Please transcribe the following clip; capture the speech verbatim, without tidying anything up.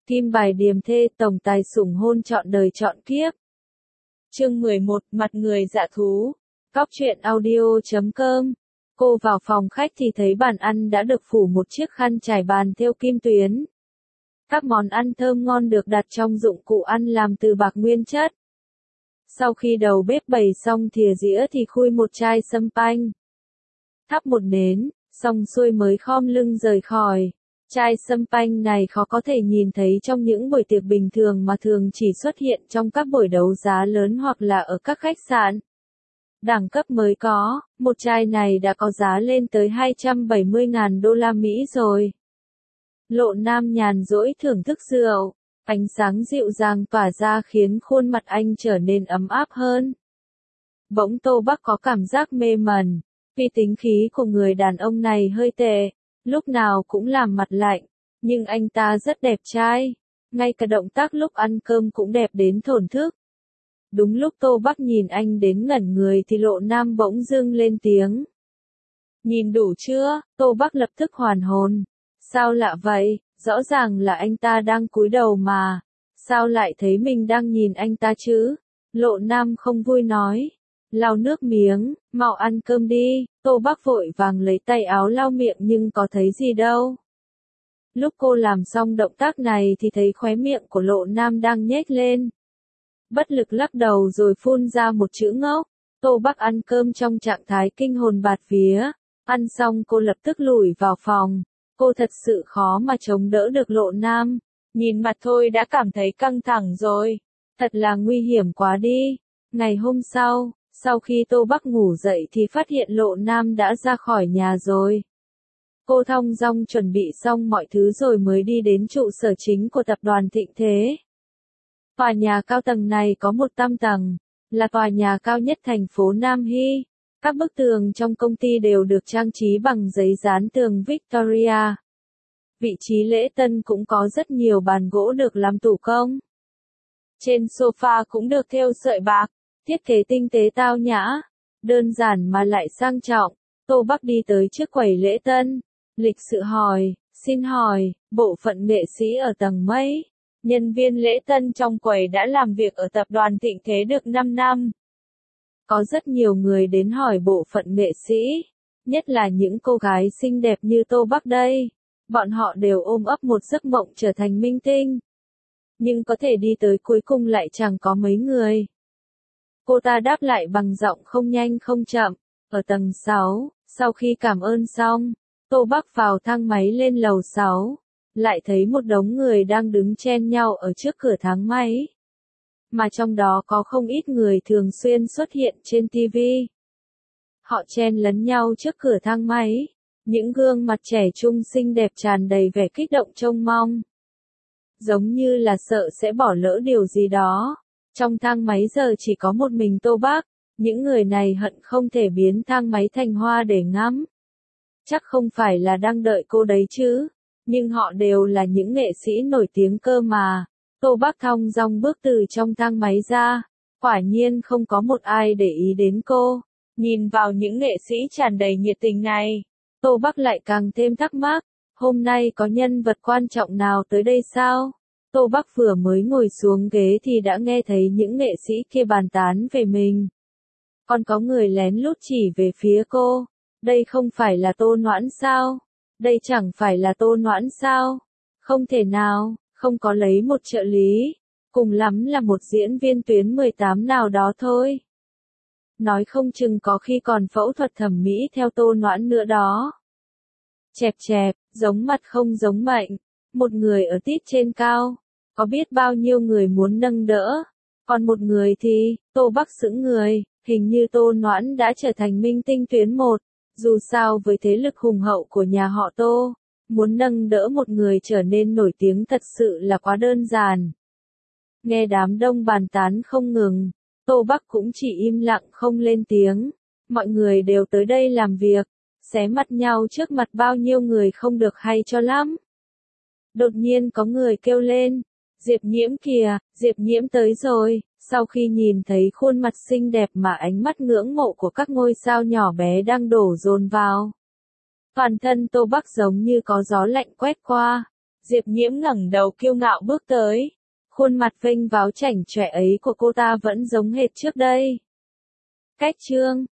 Kim bài điềm thê, tổng tài sủng hôn trọn đời trọn kiếp. Chương mười một, mặt người dạ thú. Cóc truyện audio chấm com. Cô vào phòng khách thì thấy bàn ăn đã được phủ một chiếc khăn trải bàn thêu kim tuyến. Các món ăn thơm ngon được đặt trong dụng cụ ăn làm từ bạc nguyên chất. Sau khi đầu bếp bày xong thìa dĩa thì khui một chai sâm panh. Thắp một nến, xong xuôi mới khom lưng rời khỏi. Chai sâm panh này khó có thể nhìn thấy trong những buổi tiệc bình thường mà thường chỉ xuất hiện trong các buổi đấu giá lớn hoặc là ở các khách sạn. Đẳng cấp mới có, một chai này đã có giá lên tới hai trăm bảy mươi nghìn đô la Mỹ rồi. Lộ Nam nhàn rỗi thưởng thức rượu, ánh sáng dịu dàng tỏa ra khiến khuôn mặt anh trở nên ấm áp hơn. Bỗng Tô Bắc có cảm giác mê mẩn, vì tính khí của người đàn ông này hơi tệ, lúc nào cũng làm mặt lạnh, nhưng anh ta rất đẹp trai, ngay cả động tác lúc ăn cơm cũng đẹp đến thổn thức. Đúng lúc Tô Bắc nhìn anh đến ngẩn người thì Lộ Nam bỗng dưng lên tiếng. Nhìn đủ chưa? Tô Bắc lập tức hoàn hồn. Sao lạ vậy? Rõ ràng là anh ta đang cúi đầu mà. Sao lại thấy mình đang nhìn anh ta chứ? Lộ Nam không vui nói. Lau nước miếng, mau ăn cơm đi. Tô Bắc vội vàng lấy tay áo lau miệng nhưng có thấy gì đâu. Lúc cô làm xong động tác này thì thấy khóe miệng của Lộ Nam đang nhếch lên. Bất lực lắc đầu rồi phun ra một chữ ngốc. Tô Bắc ăn cơm trong trạng thái kinh hồn bạt vía. Ăn xong cô lập tức lủi vào phòng. Cô thật sự khó mà chống đỡ được Lộ Nam. Nhìn mặt thôi đã cảm thấy căng thẳng rồi. Thật là nguy hiểm quá đi. Ngày hôm sau, sau khi Tô Bắc ngủ dậy thì phát hiện Lộ Nam đã ra khỏi nhà rồi. Cô thong dong chuẩn bị xong mọi thứ rồi mới đi đến trụ sở chính của tập đoàn Thịnh Thế. Tòa nhà cao tầng này có một trăm tầng, là tòa nhà cao nhất thành phố Nam Hy. Các bức tường trong công ty đều được trang trí bằng giấy dán tường Victoria. Vị trí lễ tân cũng có rất nhiều bàn gỗ được làm thủ công. Trên sofa cũng được thêu sợi bạc, thiết kế tinh tế tao nhã, đơn giản mà lại sang trọng. Tô Bắc đi tới trước quầy lễ tân, lịch sự hỏi, xin hỏi, bộ phận nghệ sĩ ở tầng mấy? Nhân viên lễ tân trong quầy đã làm việc ở tập đoàn Thịnh Thế được năm năm. Có rất nhiều người đến hỏi bộ phận nghệ sĩ, nhất là những cô gái xinh đẹp như Tô Bắc đây. Bọn họ đều ôm ấp một giấc mộng trở thành minh tinh. Nhưng có thể đi tới cuối cùng lại chẳng có mấy người. Cô ta đáp lại bằng giọng không nhanh không chậm. Ở tầng sáu, sau khi cảm ơn xong, Tô Bắc vào thang máy lên lầu sáu. Lại thấy một đống người đang đứng chen nhau ở trước cửa thang máy. Mà trong đó có không ít người thường xuyên xuất hiện trên ti vi. Họ chen lấn nhau trước cửa thang máy. Những gương mặt trẻ trung xinh đẹp tràn đầy vẻ kích động trông mong. Giống như là sợ sẽ bỏ lỡ điều gì đó. Trong thang máy giờ chỉ có một mình Tô Bắc. Những người này hận không thể biến thang máy thành hoa để ngắm. Chắc không phải là đang đợi cô đấy chứ. Nhưng họ đều là những nghệ sĩ nổi tiếng cơ mà. Tô Bắc thong dong bước từ trong thang máy ra. Quả nhiên không có một ai để ý đến cô. Nhìn vào những nghệ sĩ tràn đầy nhiệt tình này, Tô Bắc lại càng thêm thắc mắc. Hôm nay có nhân vật quan trọng nào tới đây sao? Tô Bắc vừa mới ngồi xuống ghế thì đã nghe thấy những nghệ sĩ kia bàn tán về mình. Còn có người lén lút chỉ về phía cô. Đây không phải là Tô Noãn sao? Đây chẳng phải là Tô Noãn sao? Không thể nào, không có lấy một trợ lý. Cùng lắm là một diễn viên tuyến mười tám nào đó thôi. Nói không chừng có khi còn phẫu thuật thẩm mỹ theo Tô Noãn nữa đó. Chẹp chẹp, giống mặt không giống mệnh. Một người ở tít trên cao. Có biết bao nhiêu người muốn nâng đỡ. Còn một người thì, Tô Bắc sững người. Hình như Tô Noãn đã trở thành minh tinh tuyến một. Dù sao với thế lực hùng hậu của nhà họ Tô, muốn nâng đỡ một người trở nên nổi tiếng thật sự là quá đơn giản. Nghe đám đông bàn tán không ngừng, Tô Bắc cũng chỉ im lặng không lên tiếng. Mọi người đều tới đây làm việc, xé mặt nhau trước mặt bao nhiêu người không được hay cho lắm. Đột nhiên có người kêu lên, Diệp Nhiễm kìa, Diệp Nhiễm tới rồi. Sau khi nhìn thấy khuôn mặt xinh đẹp mà ánh mắt ngưỡng mộ của các ngôi sao nhỏ bé đang đổ dồn vào, toàn thân Tô Bắc giống như có gió lạnh quét qua. Diệp Nhiễm ngẩng đầu kiêu ngạo bước tới. Khuôn mặt vênh váo chảnh chọe ấy của cô ta vẫn giống hệt trước đây. Cách chương